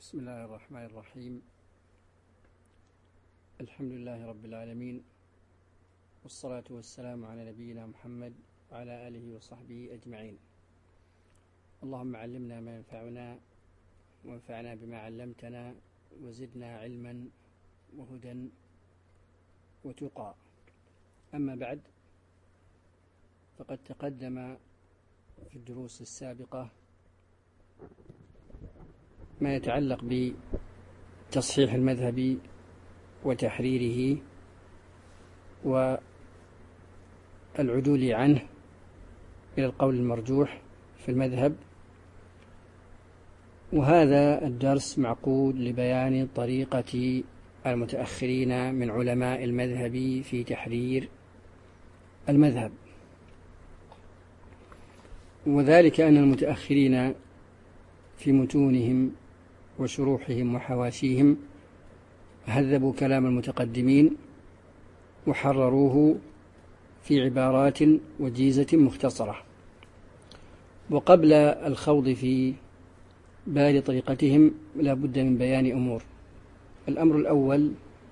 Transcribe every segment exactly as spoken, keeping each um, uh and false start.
بسم الله الرحمن الرحيم. الحمد لله رب العالمين، والصلاة والسلام على نبينا محمد وعلى آله وصحبه أجمعين. اللهم علمنا ما ينفعنا وانفعنا بما علمتنا وزدنا علما وهدى وتقى. أما بعد، فقد تقدم في الدروس السابقة ما يتعلق بتصحيح المذهب وتحريره والعدول عنه إلى القول المرجوح في المذهب، وهذا الدرس معقود لبيان طريقة المتأخرين من علماء المذهب في تحرير المذهب، وذلك أن المتأخرين في متونهم وشروحهم وحواشيهم هذبوا كلام المتقدمين وحرروه في عبارات وجيزة مختصرة. وقبل الخوض في بال طريقتهم لا بد من بيان أمور. الأمر الأول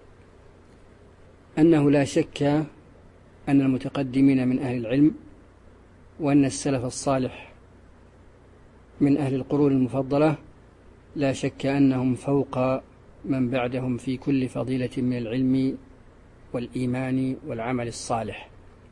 أنه لا شك أن المتقدمين من أهل العلم وأن السلف الصالح من أهل القرون المفضلة لا شك أنهم فوق من بعدهم في كل فضيلة من العلم والإيمان والعمل الصالح،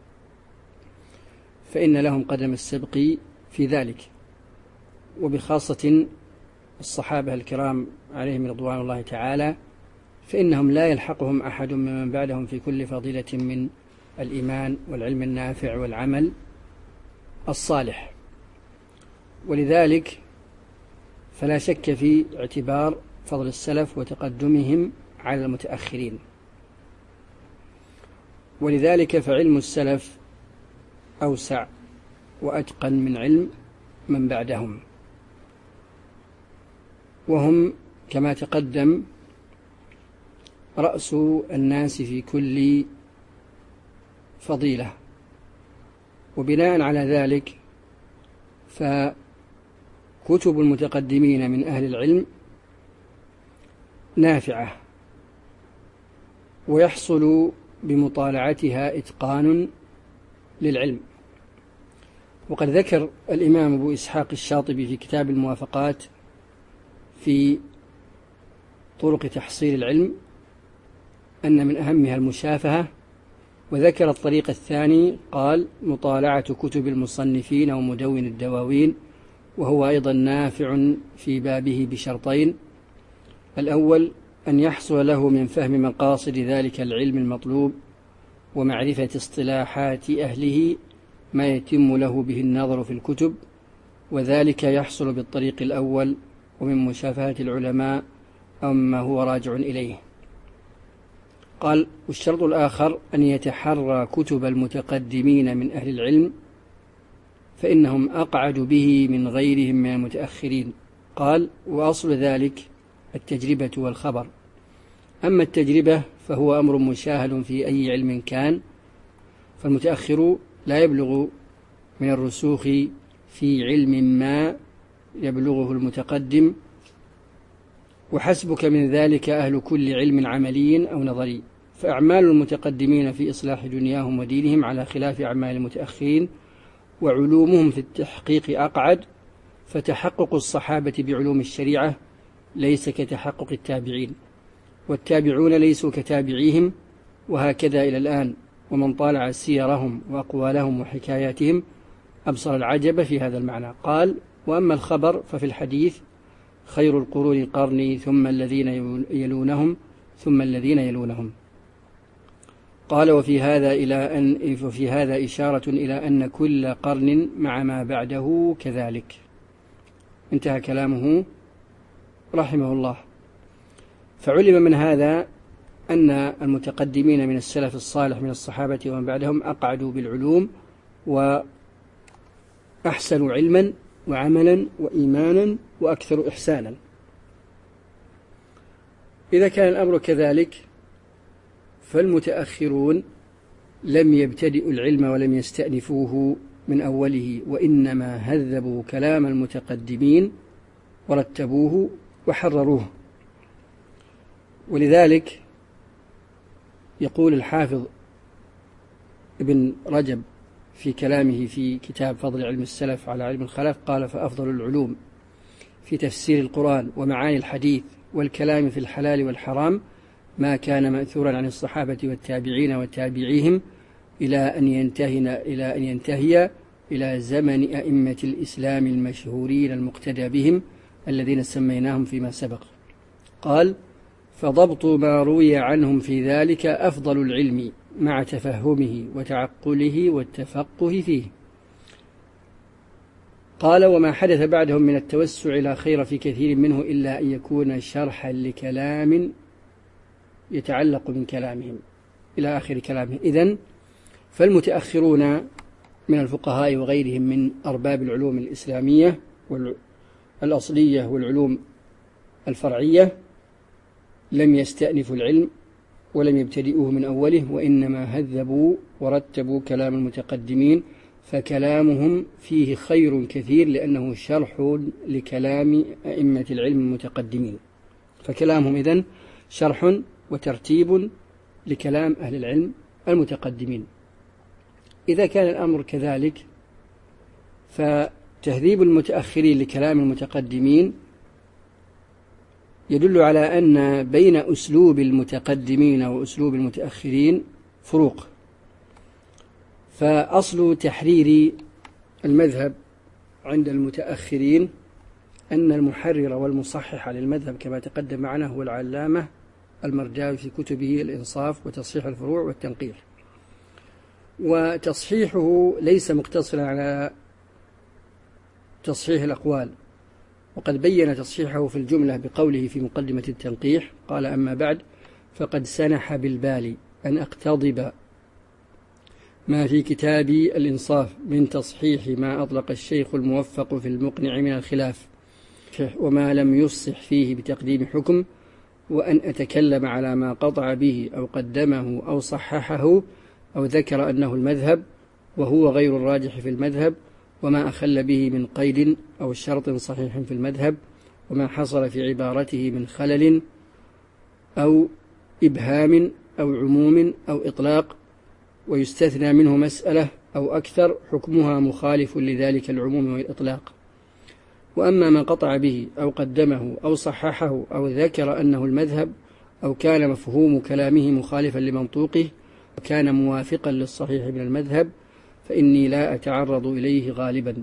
فإن لهم قدم السبق في ذلك، وبخاصة الصحابة الكرام عليهم رضوان الله تعالى، فإنهم لا يلحقهم أحد ممن بعدهم في كل فضيلة من الإيمان والعلم النافع والعمل الصالح. ولذلك فلا شك في اعتبار فضل السلف وتقدمهم على المتأخرين، ولذلك فعلم السلف أوسع وأتقن من علم من بعدهم، وهم كما تقدم رأس الناس في كل فضيلة. وبناء على ذلك فكتب المتقدمين من أهل العلم نافعة، ويحصل بمطالعتها إتقان للعلم. وقد ذكر الإمام أبو إسحاق الشاطبي في كتاب الموافقات في طرق تحصيل العلم أن من أهمها المشافهة، وذكر الطريق الثاني قال مطالعة كتب المصنفين ومدون الدواوين، وهو أيضا نافع في بابه بشرطين: الأول أن يحصل له من فهم مقاصد ذلك العلم المطلوب ومعرفة اصطلاحات أهله ما يتم له به النظر في الكتب، وذلك يحصل بالطريق الأول ومن مشافهة العلماء أو ما هو راجع إليه. قال: والشرط الآخر أن يتحرى كتب المتقدمين من أهل العلم، فإنهم أقعد به من غيرهم من المتأخرين. قال: وأصل ذلك التجربة والخبر. أما التجربة فهو أمر مشاهد في أي علم كان، فالمتأخر لا يبلغ من الرسوخ في علم ما يبلغه المتقدم، وحسبك من ذلك أهل كل علم عملي أو نظري. فأعمال المتقدمين في إصلاح دنياهم ودينهم على خلاف أعمال المتأخرين، وعلومهم في التحقيق أقعد، فتحقق الصحابة بعلوم الشريعة ليس كتحقق التابعين، والتابعون ليسوا كتابعيهم، وهكذا إلى الآن. ومن طالع سيرهم وأقوالهم وحكاياتهم أبصر العجب في هذا المعنى. قال: وأما الخبر ففي الحديث: خير القرون قرني ثم الذين يلونهم ثم الذين يلونهم. قال: وفي هذا إلى أن وفي هذا إشارة إلى أن كل قرن مع ما بعده كذلك. انتهى كلامه رحمه الله. فعلم من هذا أن المتقدمين من السلف الصالح من الصحابة ومن بعدهم أقعدوا بالعلوم وأحسنوا علما وعملا وإيمانا وأكثر إحسانا. إذا كان الأمر كذلك، فالمتأخرون لم يبتدئوا العلم ولم يستأنفوه من أوله، وإنما هذبوا كلام المتقدمين ورتبوه وحرروه. ولذلك يقول الحافظ ابن رجب في كلامه في كتاب فضل علم السلف على علم الخلف، قال: فأفضل العلوم في تفسير القرآن ومعاني الحديث والكلام في الحلال والحرام ما كان مأثورا عن الصحابة والتابعين وتابعيهم إلى أن ينتهي إلى أن ينتهي إلى زمن أئمة الإسلام المشهورين المقتدى بهم الذين سميناهم فيما سبق. قال: فضبط ما روي عنهم في ذلك أفضل العلم مع تفهمه وتعقله والتفقه فيه. قال: وما حدث بعدهم من التوسع لا خير في كثير منه إلا أن يكون شرحا لكلام يتعلق من كلامهم إلى آخر كلامه. إذن فالمتأخرون من الفقهاء وغيرهم من أرباب العلوم الإسلامية والأصلية والعلوم الفرعية لم يستأنفوا العلم ولم يبتدئوه من أوله، وإنما هذبوا ورتبوا كلام المتقدمين، فكلامهم فيه خير كثير لأنه شرح لكلام أئمة العلم المتقدمين. فكلامهم إذن شرح وترتيب لكلام أهل العلم المتقدمين. إذا كان الأمر كذلك فتهذيب المتأخرين لكلام المتقدمين يدل على أن بين أسلوب المتقدمين وأسلوب المتأخرين فروق. فأصل تحرير المذهب عند المتأخرين أن المحرر والمصحح للمذهب كما تقدم معنا هو العلامة المرداوي في كتبه الإنصاف وتصحيح الفروع والتنقيح. وتصحيحه ليس مقتصرا على تصحيح الأقوال، وقد بين تصحيحه في الجملة بقوله في مقدمة التنقيح: قال: أما بعد فقد سنح بالبال أن أقتضب ما في كتابي الإنصاف من تصحيح ما أطلق الشيخ الموفق في المقنع من الخلاف وما لم يفصح فيه بتقديم حكم، وأن أتكلم على ما قطع به أو قدمه أو صححه أو ذكر أنه المذهب وهو غير الراجح في المذهب، وما أخل به من قيد أو شرط صحيح في المذهب، وما حصل في عبارته من خلل أو إبهام أو عموم أو إطلاق، ويستثنى منه مسألة أو أكثر حكمها مخالف لذلك العموم والإطلاق. وأما ما قطع به أو قدمه أو صححه أو ذكر أنه المذهب أو كان مفهوم كلامه مخالفا لمنطوقه وكان موافقا للصحيح من المذهب فإني لا أتعرض إليه غالبا،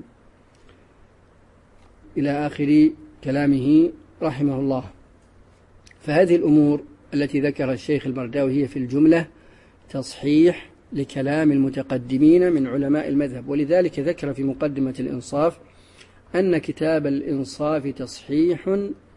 إلى آخر كلامه رحمه الله. فهذه الأمور التي ذكر الشيخ المرداوي هي في الجملة تصحيح لكلام المتقدمين من علماء المذهب. ولذلك ذكر في مقدمة الإنصاف أن كتاب الإنصاف تصحيح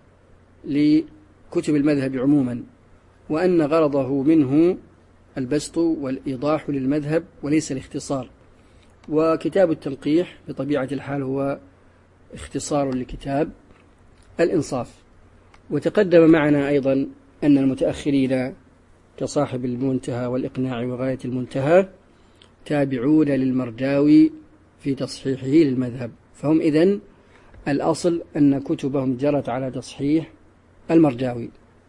لكتب المذهب عموما، وأن غرضه منه البسط والإيضاح للمذهب وليس الاختصار. وكتاب التنقيح بطبيعة الحال هو اختصار لكتاب الإنصاف. وتقدم معنا أيضا أن المتأخرين كصاحب المنتهى والإقناع وغاية المنتهى تابعون للمرداوي في تصحيحه للمذهب، فهم إذن الأصل أن كتبهم جرت على تصحيح المرداوي.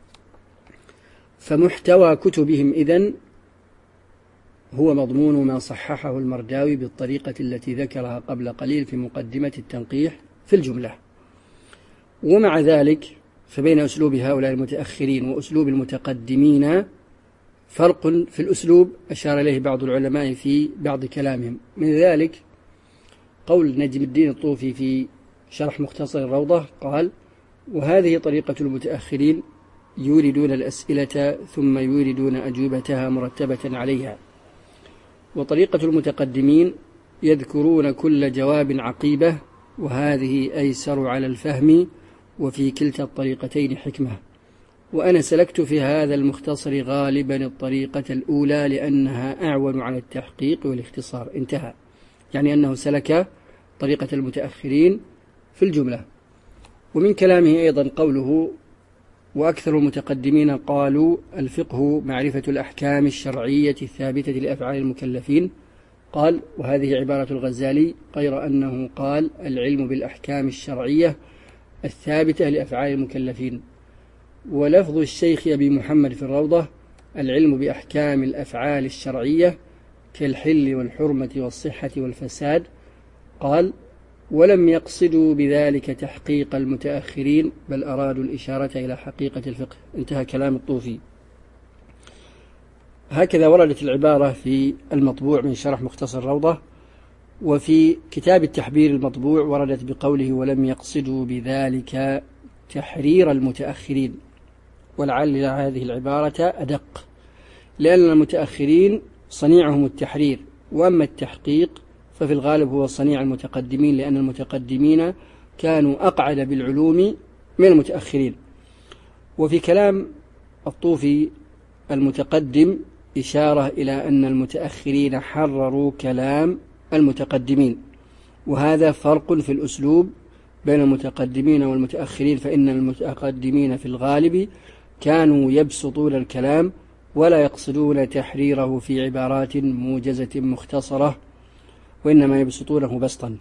فمحتوى كتبهم إذن هو مضمون ما صححه المرداوي بالطريقة التي ذكرها قبل قليل في مقدمة التنقيح في الجملة. ومع ذلك فبين أسلوب هؤلاء المتأخرين وأسلوب المتقدمين فرق في الأسلوب أشار إليه بعض العلماء في بعض كلامهم. من ذلك قول نجم الدين الطوفي في شرح مختصر الروضة قال: وهذه طريقة المتأخرين يوردون الأسئلة ثم يوردون أجوبتها مرتبة عليها، وطريقة المتقدمين يذكرون كل جواب عقيبة، وهذه أيسر على الفهم، وفي كلتا الطريقتين حكمة. وأنا سلكت في هذا المختصر غالبا الطريقة الأولى لأنها أعون على التحقيق والاختصار. انتهى. يعني أنه سلك طريقة المتأخرين في الجملة. ومن كلامه أيضا قوله: وأكثر المتقدمين قالوا الفقه معرفة الأحكام الشرعية الثابتة لأفعال المكلفين. قال: وهذه عبارة الغزالي، غير أنه قال العلم بالأحكام الشرعية الثابتة لأفعال المكلفين. ولفظ الشيخ أبي محمد في الروضة: العلم بأحكام الأفعال الشرعية كالحل والحرمة والصحة والفساد. قال: ولم يقصدوا بذلك تحقيق المتأخرين، بل أرادوا الإشارة إلى حقيقة الفقه. انتهى كلام الطوفي. هكذا وردت العبارة في المطبوع من شرح مختصر الروضة. وفي كتاب التحبير المطبوع وردت بقوله: ولم يقصدوا بذلك تحرير المتأخرين. ولعل هذه العبارة أدق، لأن المتأخرين صنيعهم التحرير، وأما التحقيق ففي الغالب هو صنيع المتقدمين، لأن المتقدمين كانوا أقعد بالعلوم من المتأخرين. وفي كلام الطوفي المتقدم إشارة إلى أن المتأخرين حرروا كلام المتقدمين، وهذا فرق في الأسلوب بين المتقدمين والمتأخرين، فإن المتقدمين في الغالب كانوا يبسطون الكلام ولا يقصدون تحريره في عبارات موجزة مختصرة، وإنما يبسطونه بسطا.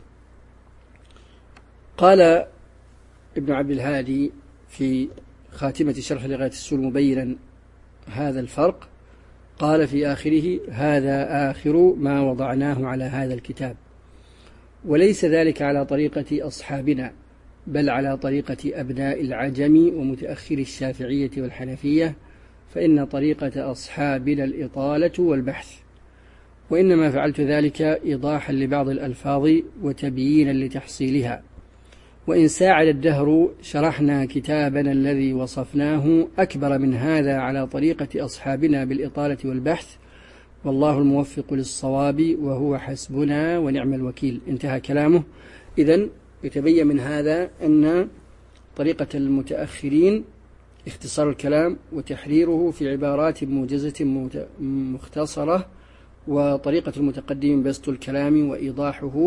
قال ابن عبد الهادي في خاتمة شرح لغاية السول مبينا هذا الفرق، قال في آخره: هذا آخر ما وضعناه على هذا الكتاب، وليس ذلك على طريقة أصحابنا، بل على طريقة أبناء العجم ومتأخر الشافعية والحنفية، فإن طريقة أصحابنا الإطالة والبحث، وإنما فعلت ذلك إيضاحا لبعض الألفاظ وتبيينا لتحصيلها. وإن ساعد الدهر شرحنا كتابنا الذي وصفناه أكبر من هذا على طريقة أصحابنا بالإطالة والبحث، والله الموفق للصواب وهو حسبنا ونعم الوكيل. انتهى كلامه. إذن يتبين من هذا أن طريقة المتأخرين اختصار الكلام وتحريره في عبارات موجزة مختصرة، وطريقة المتقدمين بسط الكلام وإيضاحه.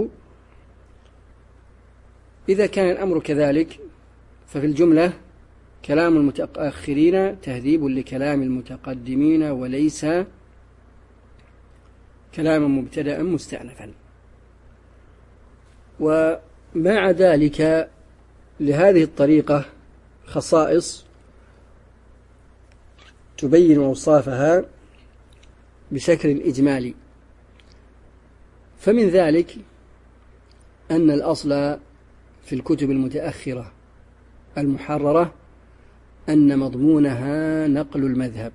إذا كان الأمر كذلك ففي الجملة كلام المتأخرين تهذيب لكلام المتقدمين، وليس كلاما مبتدأ مستأنفا. ومع ذلك لهذه الطريقة خصائص تبين أوصافها بشكل إجمالي. فمن ذلك أن الأصل في الكتب المتأخرة المحررة أن مضمونها نقل المذهب،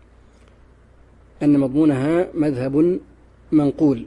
أن مضمونها مذهب منقول،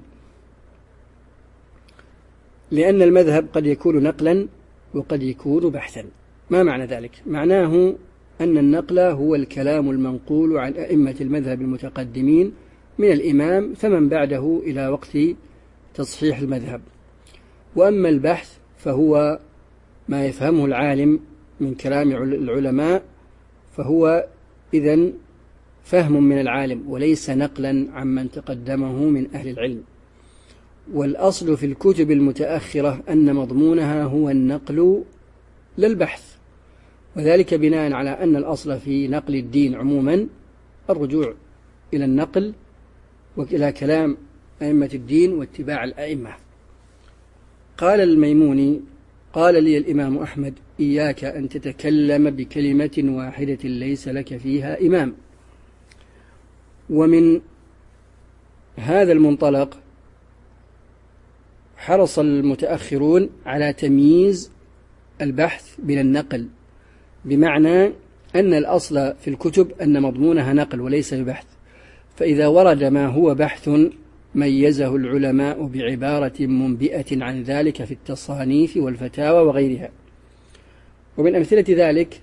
لأن المذهب قد يكون نقلا وقد يكون بحثا. ما معنى ذلك؟ معناه أن النقل هو الكلام المنقول عن أئمة المذهب المتقدمين من الإمام فمن بعده إلى وقت تصحيح المذهب، وأما البحث فهو ما يفهمه العالم من كلام العلماء، فهو إذن فهم من العالم وليس نقلا عمن تقدمه من أهل العلم. والأصل في الكتب المتأخرة أن مضمونها هو النقل للبحث، وذلك بناء على أن الأصل في نقل الدين عموما الرجوع إلى النقل وإلى كلام أئمة الدين واتباع الأئمة. قال الميموني: قال لي الإمام أحمد: إياك أن تتكلم بكلمة واحدة ليس لك فيها إمام. ومن هذا المنطلق حرص المتأخرون على تمييز البحث من النقل، بمعنى أن الأصل في الكتب أن مضمونها نقل وليس بحث، فإذا ورد ما هو بحث ميزه العلماء بعبارة منبئة عن ذلك في التصانيف والفتاوى وغيرها. ومن أمثلة ذلك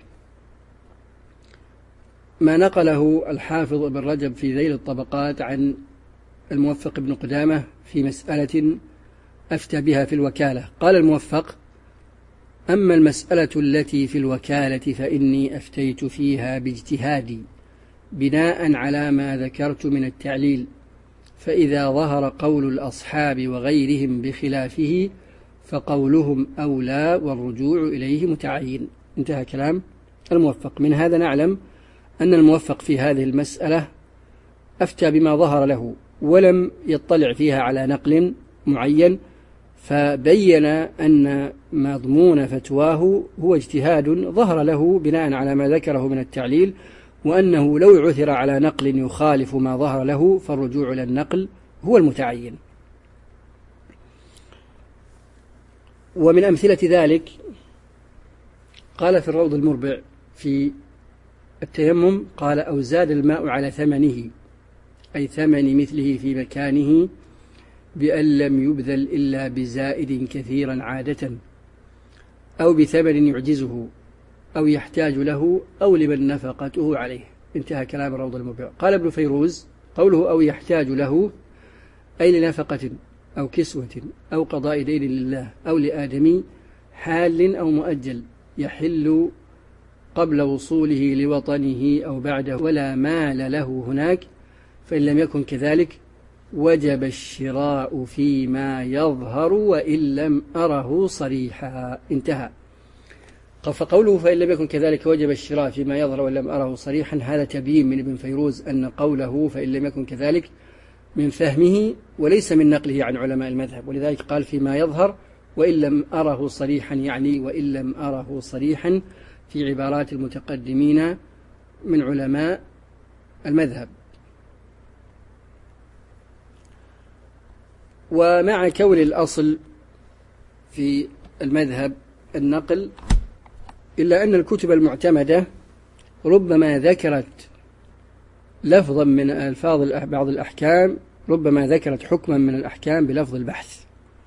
ما نقله الحافظ ابن رجب في ذيل الطبقات عن الموفق بن قدامة في مسألة أفتى بها في الوكالة. قال الموفق: أما المسألة التي في الوكالة فإني أفتيت فيها باجتهادي بناء على ما ذكرت من التعليل، فإذا ظهر قول الأصحاب وغيرهم بخلافه فقولهم أولى والرجوع إليه متعين. انتهى كلام الموفق. من هذا نعلم أن الموفق في هذه المسألة أفتى بما ظهر له ولم يطلع فيها على نقل معين، فبين أن مضمون فتواه هو اجتهاد ظهر له بناء على ما ذكره من التعليل، وأنه لو عثر على نقل يخالف ما ظهر له فالرجوع إلى النقل هو المتعين. ومن أمثلة ذلك قال في الروض المربع في التيمم، قال: أو زاد الماء على ثمنه، أي ثمن مثله في مكانه، بأن لم يبذل إلا بزائد كثيرا عادة، أو بثمن يعجزه أو يحتاج له، أو لمن نفقته عليه. انتهى كلام الروض المربع. قال ابن فيروز: قوله أو يحتاج له أي لنفقة أو كسوة أو قضاء دين لله أو لآدمي، حال أو مؤجل، يحل قبل وصوله لوطنه أو بعده، ولا مال له هناك، فإن لم يكن كذلك وجب الشراء فيما يظهر وإن لم أره صريحا. انتهى. فقوله فإن لم يكن كذلك وجب الشراء فيما يظهر وإن لم أره صريحا، هذا تبيين من ابن فيروز أن قوله فإن لم يكن كذلك من فهمه وليس من نقله عن علماء المذهب، ولذلك قال فيما يظهر وإن لم أره صريحا، يعني وإن لم أره صريحا في عبارات المتقدمين من علماء المذهب. ومع كون الأصل في المذهب النقل، إلا أن الكتب المعتمدة ربما ذكرت لفظا من ألفاظ بعض الأحكام، ربما ذكرت حكما من الأحكام بلفظ البحث.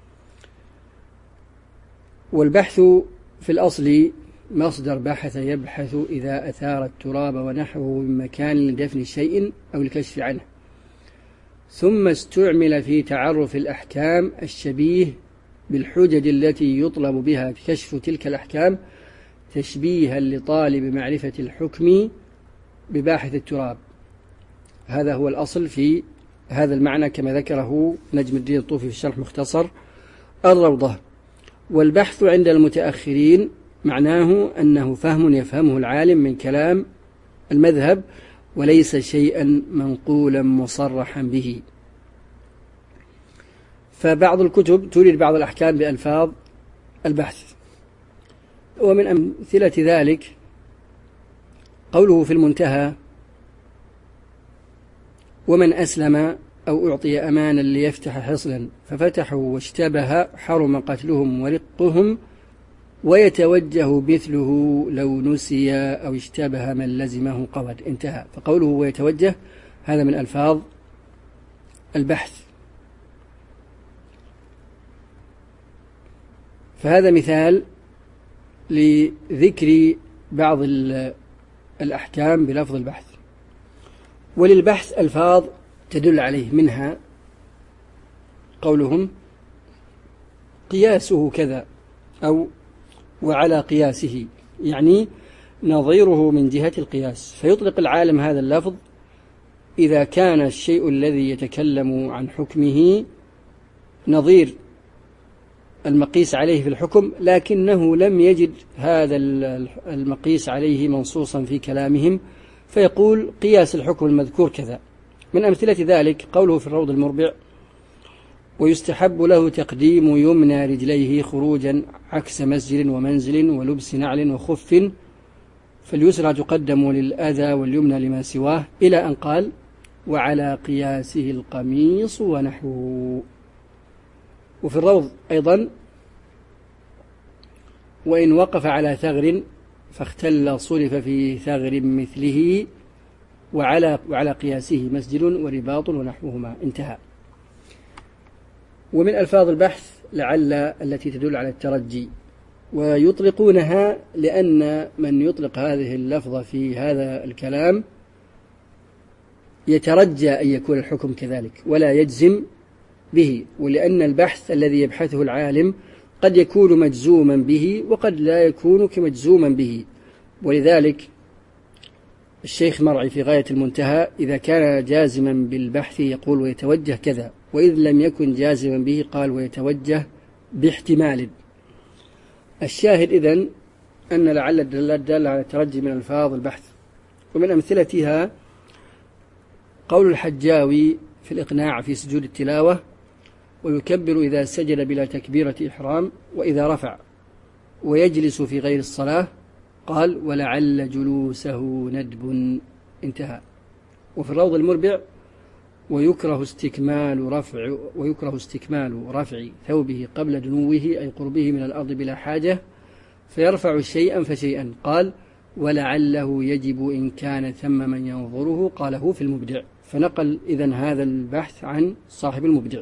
والبحث في الأصل مصدر بحث يبحث إذا أثار التراب ونحوه من مكان لدفن شيء أو الكشف عنه، ثم استعمل في تعرف الأحكام الشبيه بالحجج التي يطلب بها كشف تلك الأحكام، تشبيها لطالب معرفة الحكم بباحث التراب. هذا هو الأصل في هذا المعنى كما ذكره نجم الدين الطوفي في شرح مختصر الروضة. والبحث عند المتأخرين معناه أنه فهم يفهمه العالم من كلام المذهب، وليس شيئا منقولا مصرحا به. فبعض الكتب تريد بعض الأحكام بألفاظ البحث. ومن أمثلة ذلك قوله في المنتهى: ومن أسلم أو أعطي أمانا ليفتح حصلا ففتحوا واشتبه حرم قتلهم ورقهم، ويتوجه مثله لو نسي أو اشتبه من لزمه قود. انتهى. فقوله ويتوجه هذا من ألفاظ البحث. فهذا مثال لذكر بعض الأحكام بلفظ البحث. وللبحث ألفاظ تدل عليه، منها قولهم قياسه كذا، أو وعلى قياسه، يعني نظيره من جهة القياس. فيطلق العالم هذا اللفظ إذا كان الشيء الذي يتكلم عن حكمه نظير المقيس عليه في الحكم، لكنه لم يجد هذا المقيس عليه منصوصا في كلامهم، فيقول قياس الحكم المذكور كذا. من أمثلة ذلك قوله في الروض المربع: ويستحب له تقديم يمنى رجليه خروجا عكس مسجد ومنزل ولبس نعل وخف، فاليسرى تقدم للأذى واليمنى لما سواه، إلى أن قال: وعلى قياسه القميص ونحوه. وفي الروض أيضا: وإن وقف على ثغر فاختل صرف في ثغر مثله، وعلى, وعلى قياسه مسجد ورباط ونحوهما. انتهى. ومن ألفاظ البحث لعل التي تدل على الترجي، ويطلقونها لأن من يطلق هذه اللفظة في هذا الكلام يترجى أن يكون الحكم كذلك ولا يجزم به، ولأن البحث الذي يبحثه العالم قد يكون مجزوما به وقد لا يكون كمجزوما به. ولذلك الشيخ مرعي في غاية المنتهى إذا كان جازما بالبحث يقول ويتوجه كذا، وإذ لم يكن جازما به قال ويتوجه باحتمال. الشاهد إذن أن لعل الدلالات دالة على الترجي من ألفاظ البحث. ومن أمثلتها قول الحجاوي في الإقناع في سجود التلاوة: ويكبر إذا سجد بلا تكبيرة إحرام وإذا رفع، ويجلس في غير الصلاة. قال ولعل جلوسه ندب. انتهى. وفي الروض المربع ويكره استكمال رفع ويكره استكمال رفع ثوبه قبل دنوه أي قربه من الأرض بلا حاجة، فيرفع شيئا فشيئا. قال ولعله يجب إن كان ثم من ينظره. قاله في المبدع. فنقل إذن هذا البحث عن صاحب المبدع.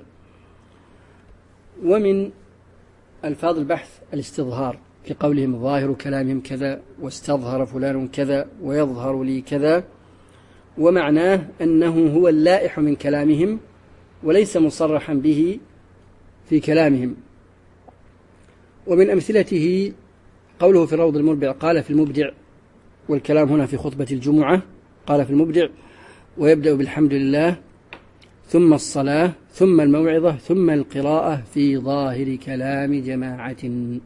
ومن ألفاظ البحث الاستظهار كقولهم ظاهر كلامهم كذا، واستظهر فلان كذا، ويظهر لي كذا، ومعناه أنه هو اللائح من كلامهم وليس مصرحا به في كلامهم. ومن أمثلته قوله في الروض المربع قال في المبدع، والكلام هنا في خطبة الجمعة، قال في المبدع ويبدأ بالحمد لله ثم الصلاة ثم الموعظة ثم القراءة في ظاهر كلام جماعة.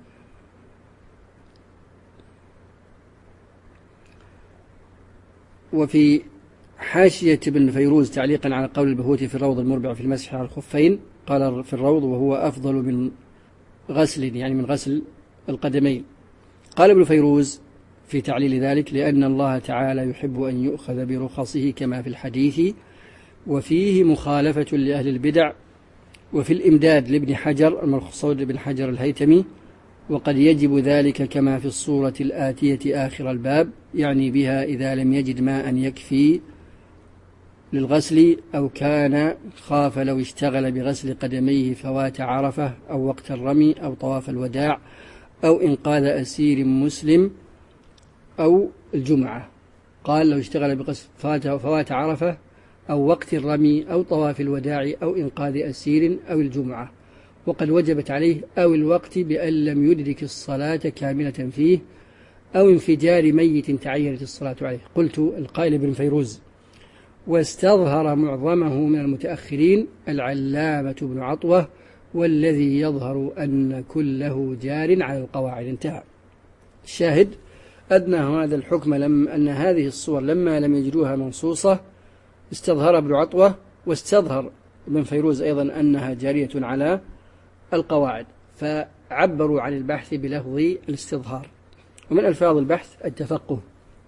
وفي حاشية ابن فيروز تعليقا على قول البهوتي في الروض المربع في المسح على الخفين قال في الروض وهو أفضل من غسل، يعني من غسل القدمين. قال ابن فيروز في تعليل ذلك لأن الله تعالى يحب أن يؤخذ برخصه كما في الحديث، وفيه مخالفة لأهل البدع. وفي الإمداد لابن حجر المرخصون لابن حجر الهيتمي وقد يجب ذلك كما في الصورة الآتية آخر الباب، يعني بها إذا لم يجد ماء يكفي للغسل أو كان خاف لو اشتغل بغسل قدميه فوات عرفة أو وقت الرمي أو طواف الوداع أو إنقاذ أسير مسلم أو الجمعة. قال لو اشتغل بغسل فوات عرفة أو وقت الرمي أو طواف الوداع أو إنقاذ أسير أو الجمعة، وقد وجبت عليه أو الوقت بأن لم يدرك الصلاة كاملة فيه أو انفجار ميت تعينت الصلاة عليه. قلت القائل ابن فيروز واستظهر معظمه من المتأخرين العلامة بن عطوة، والذي يظهر أن كله جار على القواعد. انتهى. الشاهد أدنى هذا الحكم لم أن هذه الصور لما لم يجدوها منصوصة استظهر ابن عطوة، واستظهر ابن فيروز أيضا أنها جارية على القواعد، فعبروا عن البحث بلفظ الاستظهار. ومن ألفاظ البحث التفقه.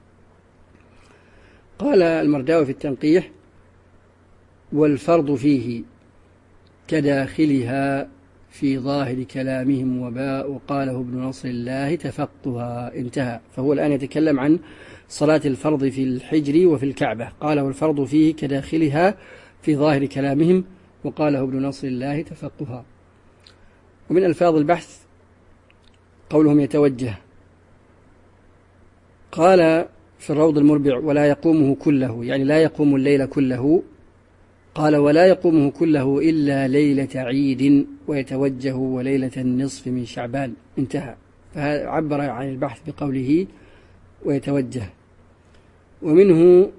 قال المرداوي في التنقيح والفرض فيه كداخلها في ظاهر كلامهم وباء، وقاله ابن نصر الله تفقها. انتهى. فهو الآن يتكلم عن صلاة الفرض في الحجر وفي الكعبة. قال والفرض فيه كداخلها في ظاهر كلامهم وقاله ابن نصر الله تفقها. ومن ألفاظ البحث قولهم يتوجه. قال في الروض المربع ولا يقومه كله، يعني لا يقوم الليل كله. قال ولا يقومه كله إلا ليلة عيد ويتوجه وليلة النصف من شعبان. انتهى. فعبر عن البحث بقوله ويتوجه. ومنه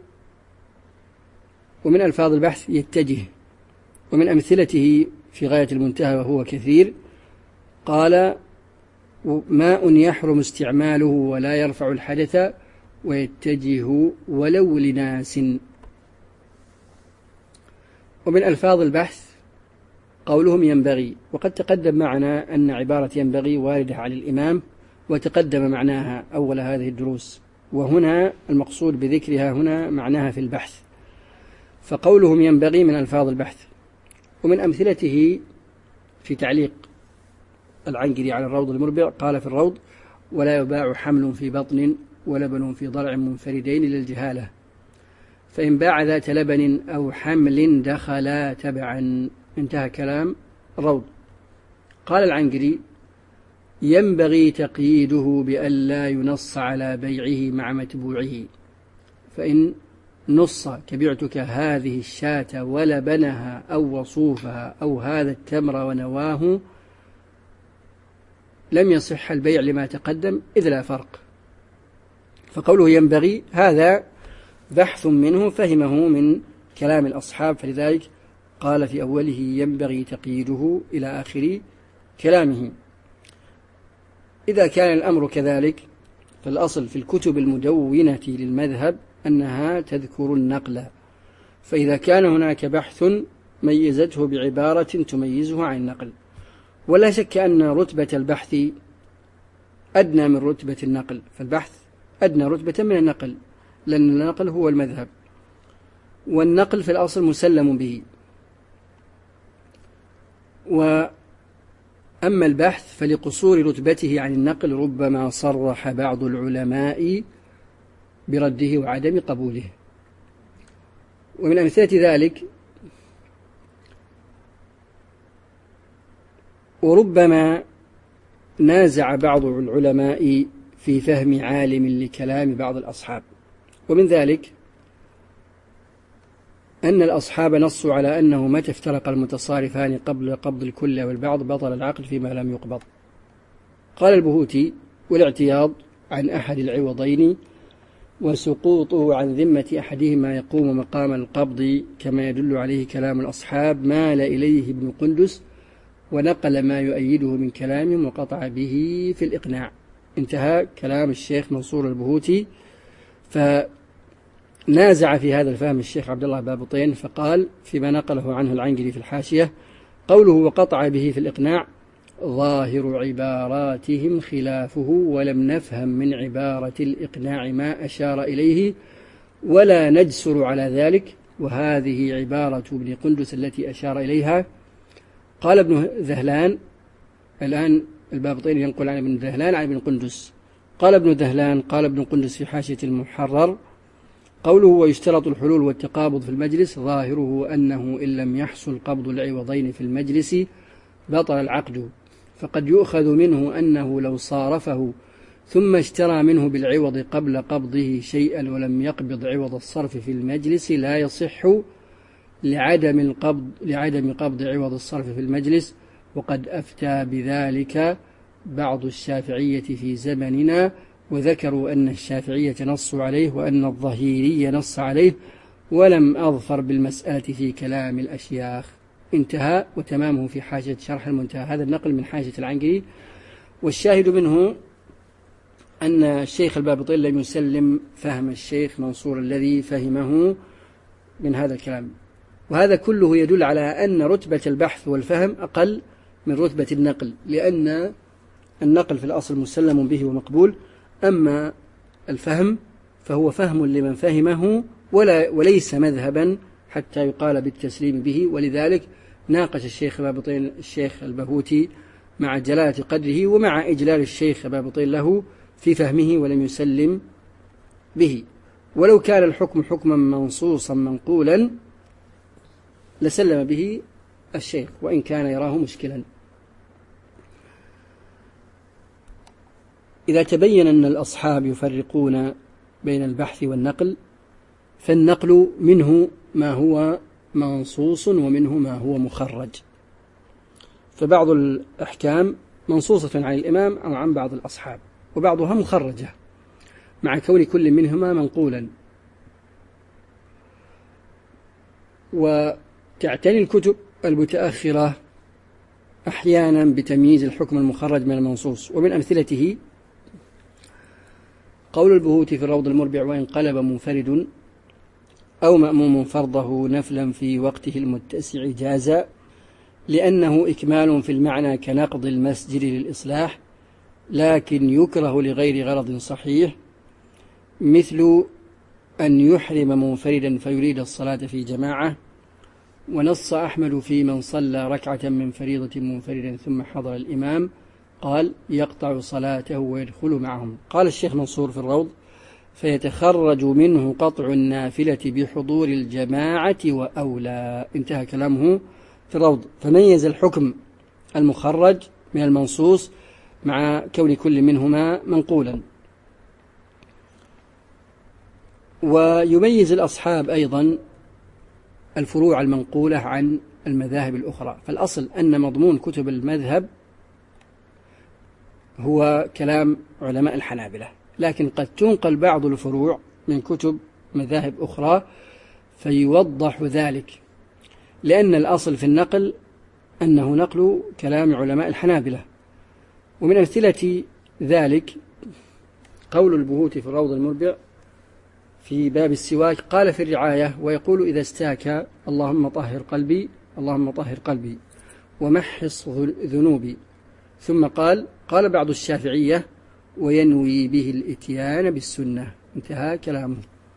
ومن ألفاظ البحث يتجه. ومن أمثلته في غاية المنتهى وهو كثير. قال ماء يحرم استعماله ولا يرفع الحدث ويتجه ولو لناس. ومن ألفاظ البحث قولهم ينبغي، وقد تقدم معنا أن عبارة ينبغي واردة عن الإمام وتقدم معناها أول هذه الدروس، وهنا المقصود بذكرها هنا معناها في البحث. فقولهم ينبغي من ألفاظ البحث. ومن أمثلته في تعليق العنقري على الروض المربع قال في الروض ولا يباع حمل في بطن ولبن في ضلع منفردين للجهالة، فإن باع ذات لبن أو حمل دخلا تبعا. انتهى كلام الروض. قال العنقري ينبغي تقييده بأن لا ينص على بيعه مع متبوعه، فإن نص كبعتك هذه الشاة ولبنها أو وصوفها أو هذا التمر ونواه لم يصح البيع لما تقدم إذ لا فرق. فقوله ينبغي هذا بحث منه فهمه من كلام الأصحاب، فلذلك قال في أوله ينبغي تقييده إلى آخر كلامه. إذا كان الأمر كذلك فالأصل في الكتب المدونة للمذهب أنها تذكر النقل، فإذا كان هناك بحث ميزته بعبارة تميزه عن النقل. ولا شك أن رتبة البحث أدنى من رتبة النقل، فالبحث أدنى رتبة من النقل، لأن النقل هو المذهب، والنقل في الأصل مسلم به. وأما البحث فلقصور رتبته عن النقل ربما صرح بعض العلماء برده وعدم قبوله. ومن أمثلة ذلك وربما نازع بعض العلماء في فهم عالم لكلام بعض الأصحاب، ومن ذلك أن الأصحاب نصوا على أنه متى افترق المتصارفان قبل قبض الكل والبعض بطل العقد فيما لم يقبض. قال البهوتي: والاعتياض عن أحد العوضين وسقوطه عن ذمة أحدهما يقوم مقام القبض كما يدل عليه كلام الأصحاب مال إليه ابن قندس ونقل ما يؤيده من كلامهم وقطع به في الإقناع. انتهى كلام الشيخ منصور البهوتي. فنازع في هذا الفهم الشيخ عبد الله بابطين فقال فيما نقله عنه العنقري في الحاشية: قوله وقطع به في الإقناع ظاهر عباراتهم خلافه، ولم نفهم من عبارة الإقناع ما أشار إليه ولا نجسر على ذلك، وهذه عبارة ابن قندس التي أشار إليها. قال ابن ذهلان، الآن البابطين ينقل عن ابن ذهلان عن ابن قندس، قال ابن ذهلان قال ابن قندس في حاشية المحرر: قوله ويشترط الحلول والتقابض في المجلس ظاهره أنه إن لم يحصل قبض العوضين في المجلس بطل العقد، فقد يؤخذ منه أنه لو صارفه ثم اشترى منه بالعوض قبل قبضه شيئا ولم يقبض عوض الصرف في المجلس لا يصح لعدم القبض لعدم قبض عوض الصرف في المجلس. وقد أفتى بذلك بعض الشافعية في زمننا، وذكروا أن الشافعية نصوا عليه وأن الظهيري نص عليه، ولم أظفر بالمسألة في كلام الأشياخ. انتهى، وتمامه في حاشية شرح المنتهى. هذا النقل من حاشية العنقري، والشاهد منه أن الشيخ البابطين لم يسلم فهم الشيخ منصور الذي فهمه من هذا الكلام. وهذا كله يدل على أن رتبة البحث والفهم أقل من رتبة النقل، لأن النقل في الأصل مسلم به ومقبول، أما الفهم فهو فهم لمن فهمه ولا وليس مذهبا حتى يقال بالتسليم به. ولذلك ناقش الشيخ بابطين الشيخ البهوتي مع جلالة قدره ومع إجلال الشيخ بابطين له في فهمه ولم يسلم به. ولو كان الحكم حكما منصوصا منقولا لسلم به الشيخ وإن كان يراه مشكلا. إذا تبين أن الأصحاب يفرقون بين البحث والنقل، فالنقل منه ما هو منصوص ومنه ما هو مخرج. فبعض الأحكام منصوصة عن الإمام أو عن بعض الأصحاب، وبعضها مخرجة مع كون كل منهما منقولا. وتعتني الكتب المتأخرة أحيانا بتمييز الحكم المخرج من المنصوص، ومن أمثلته قول البهوتي في الروض المربع: وإن قلب منفرد أو مأموم فرضه نفلا في وقته المتسع جازا، لأنه إكمال في المعنى كنقض المسجد للإصلاح، لكن يكره لغير غرض صحيح، مثل أن يحرم منفردا فيريد الصلاة في جماعة. ونص أحمد في من صلى ركعة من فريضة منفردا ثم حضر الإمام، قال يقطع صلاته ويدخل معهم. قال الشيخ منصور في الروض: فيتخرج منه قطع النافلة بحضور الجماعة وأولى. انتهى كلامه في الروض. فميز الحكم المخرج من المنصوص مع كون كل منهما منقولا. ويميز الأصحاب أيضا الفروع المنقولة عن المذاهب الأخرى. فالأصل أن مضمون كتب المذهب هو كلام علماء الحنابلة، لكن قد تنقل بعض الفروع من كتب مذاهب أخرى فيوضح ذلك، لأن الأصل في النقل أنه نقل كلام علماء الحنابلة. ومن أمثلة ذلك قول البهوتي في الروض المربع في باب السواك: قال في الرعاية: ويقول إذا استاك اللهم طهر قلبي اللهم طهر قلبي ومحص ذنوبي. ثم قال قال بعض الشافعية وينوي به الإتيان بالسنة. انتهى كلامه.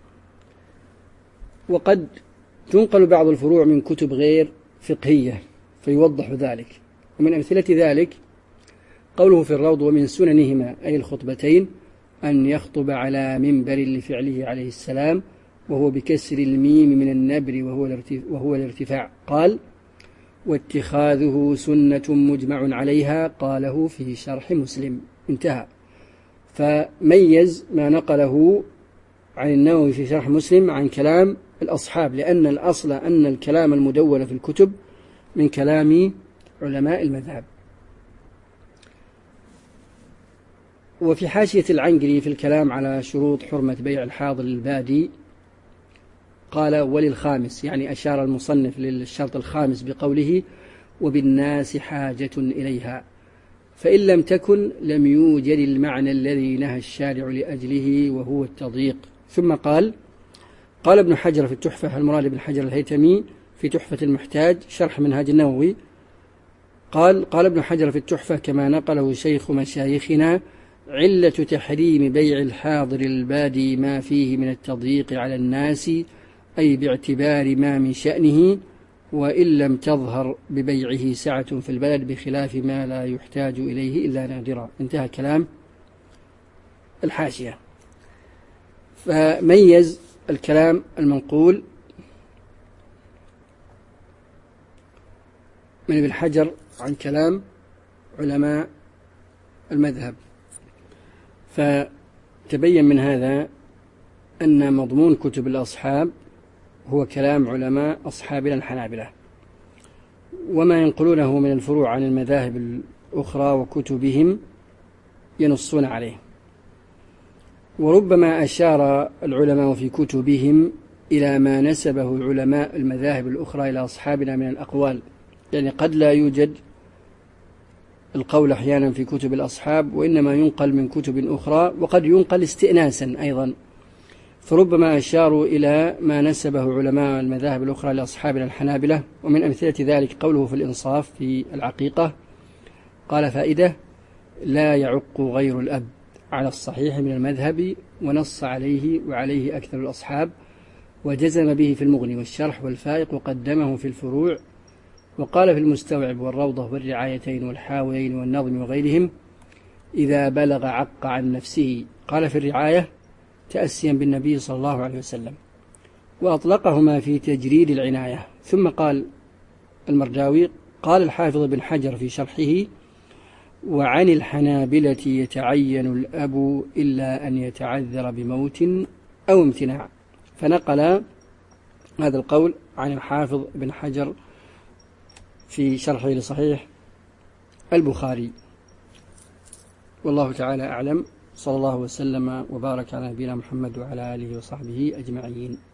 وقد تنقل بعض الفروع من كتب غير فقهية فيوضح ذلك، ومن أمثلة ذلك قوله في الروض ومن سننهما أي الخطبتين أن يخطب على منبر لفعله عليه السلام، وهو بكسر الميم من النبر وهو الارتفاع. قال واتخاذه سنة مجمع عليها، قاله في شرح مسلم. انتهى. فميز ما نقله عن النووي في شرح مسلم عن كلام الأصحاب، لأن الأصل أن الكلام المدون في الكتب من كلام علماء المذهب. وفي حاشية العنقري في الكلام على شروط حرمة بيع الحاضر للبادي قال وللخامس، يعني أشار المصنف للشرط الخامس بقوله وبالناس حاجة إليها، فإن لم تكن لم يوجد المعنى الذي نهى الشارع لأجله وهو التضييق. ثم قال قال ابن حجر في التحفة، المراد بن حجر الهيتمي في تحفة المحتاج شرح منهاج النووي، قال قال ابن حجر في التحفة كما نقله شيخ مشايخنا علة تحريم بيع الحاضر البادي ما فيه من التضييق على الناس، أي باعتبار ما من شأنه، وإن لم تظهر ببيعه سعة في البلد بخلاف ما لا يحتاج إليه إلا نادرا. انتهى كلام الحاشية. فميز الكلام المنقول من ابن حجر عن كلام علماء المذهب، فتبين من هذا أن مضمون كتب الأصحاب هو كلام علماء أصحابنا الحنابلة، وما ينقلونه من الفروع عن المذاهب الأخرى وكتبهم ينصون عليه. وربما أشار العلماء في كتبهم إلى ما نسبه علماء المذاهب الأخرى إلى أصحابنا من الأقوال، يعني قد لا يوجد القول أحيانا في كتب الأصحاب، وإنما ينقل من كتب أخرى، وقد ينقل استئناسا أيضا. فربما أشاروا إلى ما نسبه علماء المذاهب الأخرى لأصحابنا الحنابلة. ومن أمثلة ذلك قوله في الإنصاف في العقيقة قال فائدة لا يعق غير الأب على الصحيح من المذهب، ونص عليه وعليه أكثر الأصحاب، وجزم به في المغني والشرح والفائق، وقدمه في الفروع. وقال في المستوعب والروضة والرعايتين والحاويين والنظم وغيرهم إذا بلغ عق عن نفسه. قال في الرعاية تأسيا بالنبي صلى الله عليه وسلم، وأطلقهما في تجريد العناية. ثم قال المرداوي قال الحافظ بن حجر في شرحه وعن الحنابلة يتعين الأب إلا أن يتعذر بموت أو امتناع. فنقل هذا القول عن الحافظ بن حجر في شرحه لصحيح البخاري. والله تعالى أعلم، صلى الله وسلم وبارك على نبينا محمد وعلى آله وصحبه أجمعين.